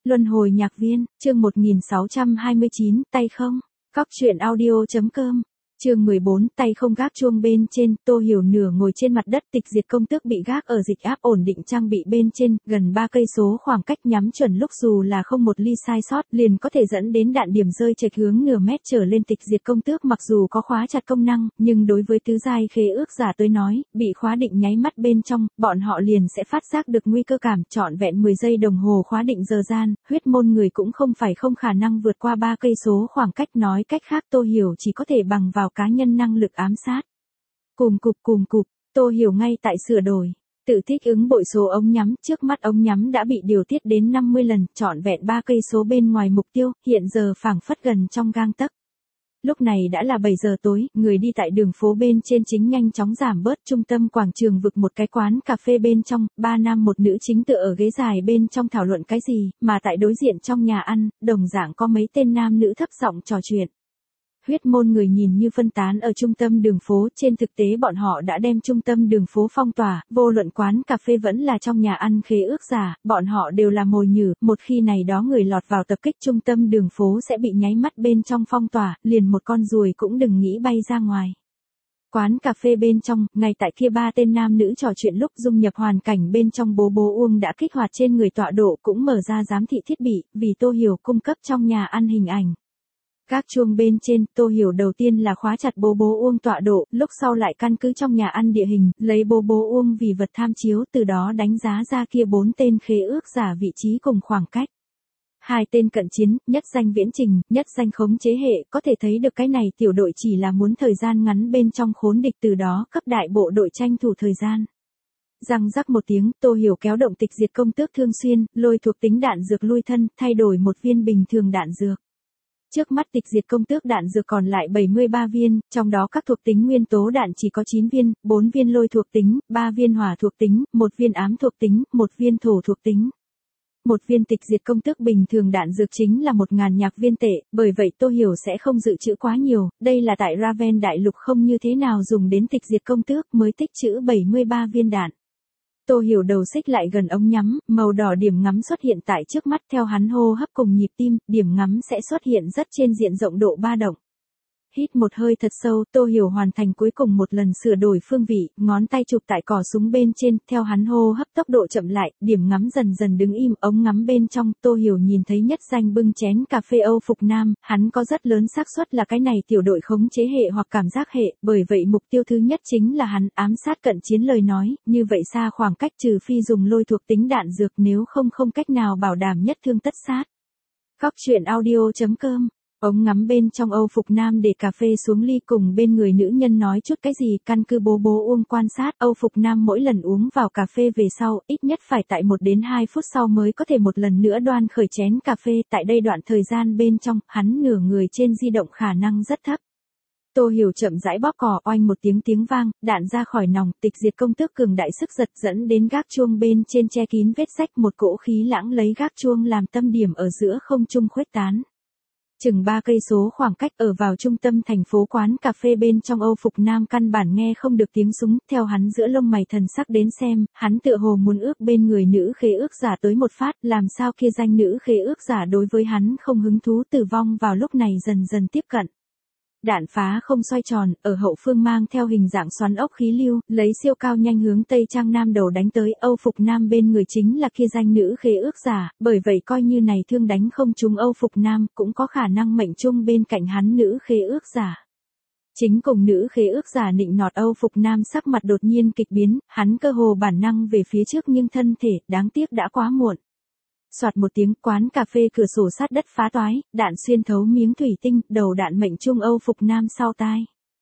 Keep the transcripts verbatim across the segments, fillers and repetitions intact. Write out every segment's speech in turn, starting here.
Luân hồi nhạc viên, chương một nghìn sáu trăm hai mươi chín, tay không. Cóc truyện audio.com. Chương mười bốn, tay không gác chuông bên trên, Tô Hiểu nửa ngồi trên mặt đất, tịch diệt công tước bị gác ở dịch áp ổn định trang bị bên trên, gần ba cây số khoảng cách nhắm chuẩn lúc dù là không một ly sai sót, liền có thể dẫn đến đạn điểm rơi chệch hướng nửa mét trở lên. Tịch diệt công tước mặc dù có khóa chặt công năng, nhưng đối với tứ giai khế ước giả tới nói, bị khóa định nháy mắt bên trong, bọn họ liền sẽ phát giác được nguy cơ cảm, trọn vẹn mười giây đồng hồ khóa định giờ gian, huyết môn người cũng không phải không khả năng vượt qua ba cây số khoảng cách, nói cách khác Tô Hiểu chỉ có thể bằng vào cá nhân năng lực ám sát. Cùm cụp cùm cụp, Tô Hiểu ngay tại sửa đổi, tự thích ứng bội số ống nhắm, trước mắt ống nhắm đã bị điều tiết đến năm mươi lần, trọn vẹn ba cây số bên ngoài mục tiêu, hiện giờ phảng phất gần trong gang tấc. Lúc này đã là bảy giờ tối, người đi tại đường phố bên trên chính nhanh chóng giảm bớt. Trung tâm quảng trường vực một cái quán cà phê bên trong, ba nam một nữ chính tựa ở ghế dài bên trong thảo luận cái gì, mà tại đối diện trong nhà ăn, đồng dạng có mấy tên nam nữ thấp giọng trò chuyện. Huyết môn người nhìn như phân tán ở trung tâm đường phố, trên thực tế bọn họ đã đem trung tâm đường phố phong tỏa, vô luận quán cà phê vẫn là trong nhà ăn khế ước giả, bọn họ đều là mồi nhử, một khi này đó người lọt vào tập kích trung tâm đường phố sẽ bị nháy mắt bên trong phong tỏa, liền một con ruồi cũng đừng nghĩ bay ra ngoài. Quán cà phê bên trong, ngay tại kia ba tên nam nữ trò chuyện lúc dung nhập hoàn cảnh bên trong, bố bố Uông đã kích hoạt trên người tọa độ, cũng mở ra giám thị thiết bị, vì Tô Hiểu cung cấp trong nhà ăn hình ảnh. Gác chuông bên trên, Tô Hiểu đầu tiên là khóa chặt bố bố Uông tọa độ, lúc sau lại căn cứ trong nhà ăn địa hình, lấy bố bố Uông vì vật tham chiếu, từ đó đánh giá ra kia bốn tên khế ước giả vị trí cùng khoảng cách. Hai tên cận chiến, nhất danh viễn trình, nhất danh khống chế hệ, có thể thấy được cái này tiểu đội chỉ là muốn thời gian ngắn bên trong khốn địch, từ đó cấp đại bộ đội tranh thủ thời gian. Răng rắc một tiếng, Tô Hiểu kéo động tịch diệt công tước thương xuyên, lôi thuộc tính đạn dược lui thân, thay đổi một viên bình thường đạn dược. Trước mắt tịch diệt công tước đạn dược còn lại bảy mươi ba viên, trong đó các thuộc tính nguyên tố đạn chỉ có chín viên, bốn viên lôi thuộc tính, ba viên hỏa thuộc tính, một viên ám thuộc tính, một viên thổ thuộc tính. Một viên tịch diệt công tước bình thường đạn dược chính là một ngàn nhạc viên tệ, bởi vậy Tô Hiểu sẽ không dự trữ quá nhiều, đây là tại Raven đại lục không như thế nào dùng đến tịch diệt công tước mới tích trữ bảy mươi ba viên đạn. Tô Hiểu đầu xích lại gần ống nhắm, màu đỏ điểm ngắm xuất hiện tại trước mắt, theo hắn hô hấp cùng nhịp tim, điểm ngắm sẽ xuất hiện rất trên diện rộng độ ba động. Hít một hơi thật sâu, Tô Hiểu hoàn thành cuối cùng một lần sửa đổi phương vị, ngón tay chụp tại cò súng bên trên, theo hắn hô hấp tốc độ chậm lại, điểm ngắm dần dần đứng im, ống ngắm bên trong, Tô Hiểu nhìn thấy nhất danh bưng chén cà phê Âu phục nam, hắn có rất lớn xác suất là cái này tiểu đội khống chế hệ hoặc cảm giác hệ, bởi vậy mục tiêu thứ nhất chính là hắn, ám sát cận chiến lời nói, như vậy xa khoảng cách trừ phi dùng lôi thuộc tính đạn dược, nếu không không cách nào bảo đảm nhất thương tất sát. Cóc truyện audio.com. Ống ngắm bên trong Âu phục nam để cà phê xuống ly, cùng bên người nữ nhân nói chút cái gì, căn cứ bố bố Uông quan sát, Âu phục nam mỗi lần uống vào cà phê về sau, ít nhất phải tại một đến hai phút sau mới có thể một lần nữa đoan khởi chén cà phê, tại đây đoạn thời gian bên trong, hắn nửa người trên di động khả năng rất thấp. Tô Hiểu chậm rãi bóp cò, oanh một tiếng tiếng vang, đạn ra khỏi nòng, tịch diệt công tước cường đại sức giật dẫn đến gác chuông bên trên che kín vết rách, một cỗ khí lãng lấy gác chuông làm tâm điểm ở giữa không trung khuếch tán. Chừng ba cây số khoảng cách, ở vào trung tâm thành phố quán cà phê bên trong, Âu phục nam căn bản nghe không được tiếng súng, theo hắn giữa lông mày thần sắc đến xem, hắn tựa hồ muốn ước bên người nữ khế ước giả tới một phát, làm sao kia danh nữ khế ước giả đối với hắn không hứng thú, tử vong vào lúc này dần dần tiếp cận. Đạn phá không xoay tròn, ở hậu phương mang theo hình dạng xoắn ốc khí lưu, lấy siêu cao nhanh hướng Tây Trang Nam đầu đánh tới, Âu phục nam bên người chính là kia danh nữ khế ước giả, bởi vậy coi như này thương đánh không trúng Âu phục nam, cũng có khả năng mệnh trung bên cạnh hắn nữ khế ước giả. Chính cùng nữ khế ước giả nịnh nọt, Âu phục nam sắc mặt đột nhiên kịch biến, hắn cơ hồ bản năng về phía trước nhưng thân thể, đáng tiếc đã quá muộn. Soạt một tiếng, quán cà phê cửa sổ sát đất phá toái, đạn xuyên thấu miếng thủy tinh, đầu đạn mệnh trung Âu phục nam sau tai.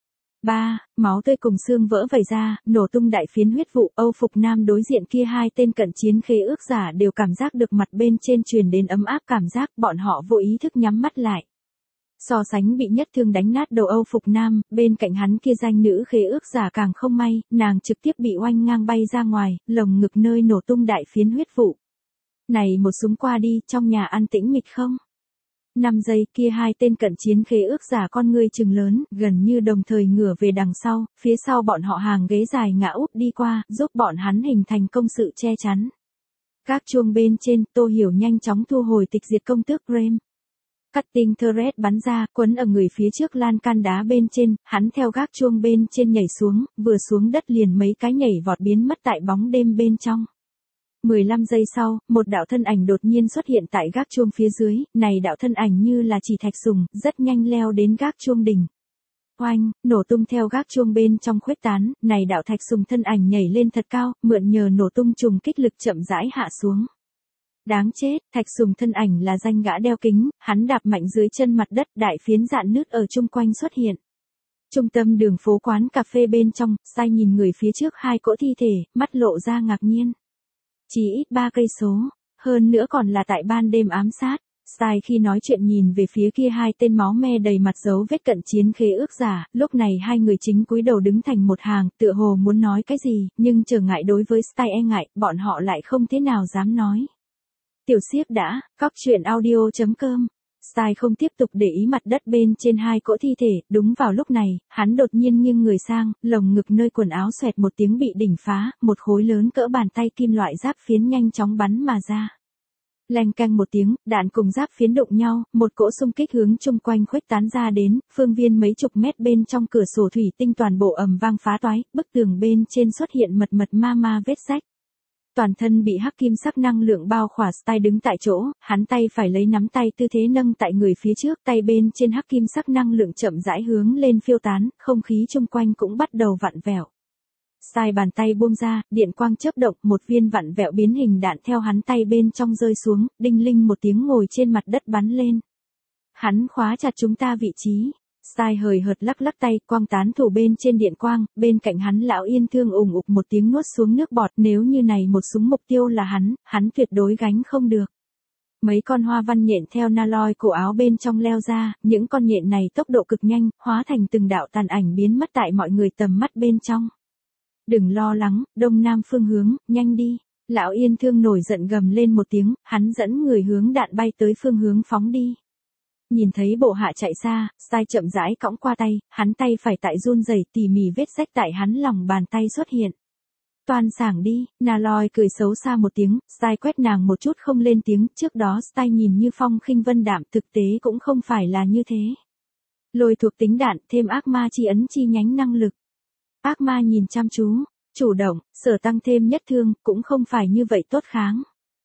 ba. Máu tươi cùng xương vỡ vẩy ra, nổ tung đại phiến huyết vụ, Âu phục nam đối diện kia hai tên cận chiến khế ước giả đều cảm giác được mặt bên trên truyền đến ấm áp cảm giác, bọn họ vô ý thức nhắm mắt lại. So sánh bị nhất thương đánh nát đầu Âu phục nam, bên cạnh hắn kia danh nữ khế ước giả càng không may, nàng trực tiếp bị oanh ngang bay ra ngoài, lồng ngực nơi nổ tung đại phiến huyết vụ. Này một súng qua đi, trong nhà ăn tĩnh mịch không? năm giây, kia hai tên cận chiến khế ước giả con ngươi trừng lớn, gần như đồng thời ngửa về đằng sau, phía sau bọn họ hàng ghế dài ngã úp đi qua, giúp bọn hắn hình thành công sự che chắn. Gác chuông bên trên, Tô Hiểu nhanh chóng thu hồi tịch diệt công tước Graham. Cutting thread bắn ra, quấn ở người phía trước lan can đá bên trên, hắn theo gác chuông bên trên nhảy xuống, vừa xuống đất liền mấy cái nhảy vọt biến mất tại bóng đêm bên trong. mười lăm giây sau, một đạo thân ảnh đột nhiên xuất hiện tại gác chuông phía dưới, này đạo thân ảnh như là chỉ thạch sùng, rất nhanh leo đến gác chuông đỉnh. Oanh, nổ tung theo gác chuông bên trong khuếch tán, này đạo thạch sùng thân ảnh nhảy lên thật cao, mượn nhờ nổ tung trùng kích lực chậm rãi hạ xuống. Đáng chết, thạch sùng thân ảnh là danh gã đeo kính, hắn đạp mạnh dưới chân mặt đất, đại phiến rạn nứt ở chung quanh xuất hiện. Trung tâm đường phố quán cà phê bên trong, Sai nhìn người phía trước hai cỗ thi thể, mắt lộ ra ngạc nhiên. Chỉ ít ba cây số, hơn nữa còn là tại ban đêm ám sát. Sai khi nói chuyện nhìn về phía kia hai tên máu me đầy mặt dấu vết cận chiến khế ước giả, lúc này hai người chính cúi đầu đứng thành một hàng, tựa hồ muốn nói cái gì, nhưng trở ngại đối với Sai e ngại, bọn họ lại không thế nào dám nói. Tiểu Siếp đã, cóc truyện audio chấm com. Sai không tiếp tục để ý mặt đất bên trên hai cỗ thi thể, đúng vào lúc này, hắn đột nhiên nghiêng người sang, lồng ngực nơi quần áo xoẹt một tiếng bị đỉnh phá, một khối lớn cỡ bàn tay kim loại giáp phiến nhanh chóng bắn mà ra. Leng canh một tiếng, đạn cùng giáp phiến đụng nhau, một cỗ xung kích hướng chung quanh khuếch tán ra đến, phương viên mấy chục mét bên trong cửa sổ thủy tinh toàn bộ ầm vang phá toái, bức tường bên trên xuất hiện mật mật ma ma vết rách. Toàn thân bị hắc kim sắc năng lượng bao khỏa, Style đứng tại chỗ, hắn tay phải lấy nắm tay tư thế nâng tại người phía trước, tay bên trên hắc kim sắc năng lượng chậm rãi hướng lên phiêu tán, không khí chung quanh cũng bắt đầu vặn vẹo. Style bàn tay buông ra, điện quang chớp động, một viên vặn vẹo biến hình đạn theo hắn tay bên trong rơi xuống, đinh linh một tiếng ngồi trên mặt đất bắn lên. Hắn khóa chặt chúng ta vị trí. Sai hời hợt lắc lắc tay, quang tán thủ bên trên điện quang, bên cạnh hắn lão Yên Thương ủng ục một tiếng nuốt xuống nước bọt, nếu như này một súng mục tiêu là hắn, hắn tuyệt đối gánh không được. Mấy con hoa văn nhện theo naloi cổ áo bên trong leo ra, những con nhện này tốc độ cực nhanh, hóa thành từng đạo tàn ảnh biến mất tại mọi người tầm mắt bên trong. Đừng lo lắng, đông nam phương hướng, nhanh đi. Lão Yên Thương nổi giận gầm lên một tiếng, hắn dẫn người hướng đạn bay tới phương hướng phóng đi. Nhìn thấy bộ hạ chạy xa, Sai chậm rãi cõng qua tay, hắn tay phải tại run rẩy, tỉ mỉ vết rách tại hắn lòng bàn tay xuất hiện. Toàn sảng đi, Naloi cười xấu xa một tiếng, Sai quét nàng một chút không lên tiếng, trước đó Sai nhìn như phong khinh vân đạm, thực tế cũng không phải là như thế. Lôi thuộc tính đạn, thêm ác ma chi ấn chi nhánh năng lực. Ác ma nhìn chăm chú, chủ động, sở tăng thêm nhất thương, cũng không phải như vậy tốt kháng.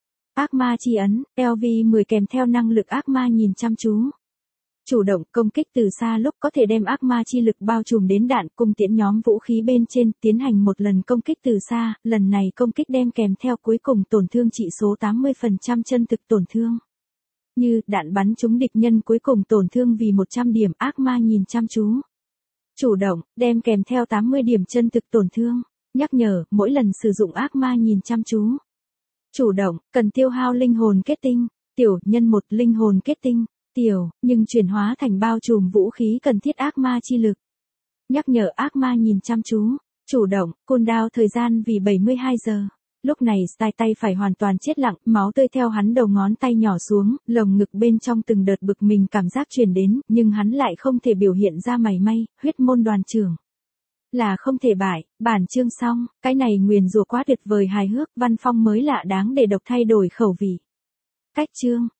Ác ma chi ấn, L V mười kèm theo năng lực ác ma nhìn chăm chú. Chủ động, công kích từ xa lúc có thể đem ác ma chi lực bao trùm đến đạn cùng tiễn nhóm vũ khí bên trên, tiến hành một lần công kích từ xa, lần này công kích đem kèm theo cuối cùng tổn thương trị số tám mươi phần trăm chân thực tổn thương. Như, đạn bắn trúng địch nhân cuối cùng tổn thương vì một trăm điểm, ác ma nhìn chăm chú. Chủ động, đem kèm theo tám mươi điểm chân thực tổn thương. Nhắc nhở, mỗi lần sử dụng ác ma nhìn chăm chú. Chủ động, cần tiêu hao linh hồn kết tinh, tiểu, nhân một linh hồn kết tinh, tiểu, nhưng chuyển hóa thành bao trùm vũ khí cần thiết ác ma chi lực. Nhắc nhở ác ma nhìn chăm chú, chủ động, cooldown thời gian vì bảy mươi hai giờ. Lúc này Style tay phải hoàn toàn chết lặng, máu tươi theo hắn đầu ngón tay nhỏ xuống, lồng ngực bên trong từng đợt bực mình cảm giác truyền đến, nhưng hắn lại không thể biểu hiện ra mảy may, huyết môn đoàn trưởng. Là không thể bại, bản chương xong, cái này nguyền rủa quá tuyệt vời hài hước, văn phong mới lạ đáng để độc thay đổi khẩu vị. Cách chương.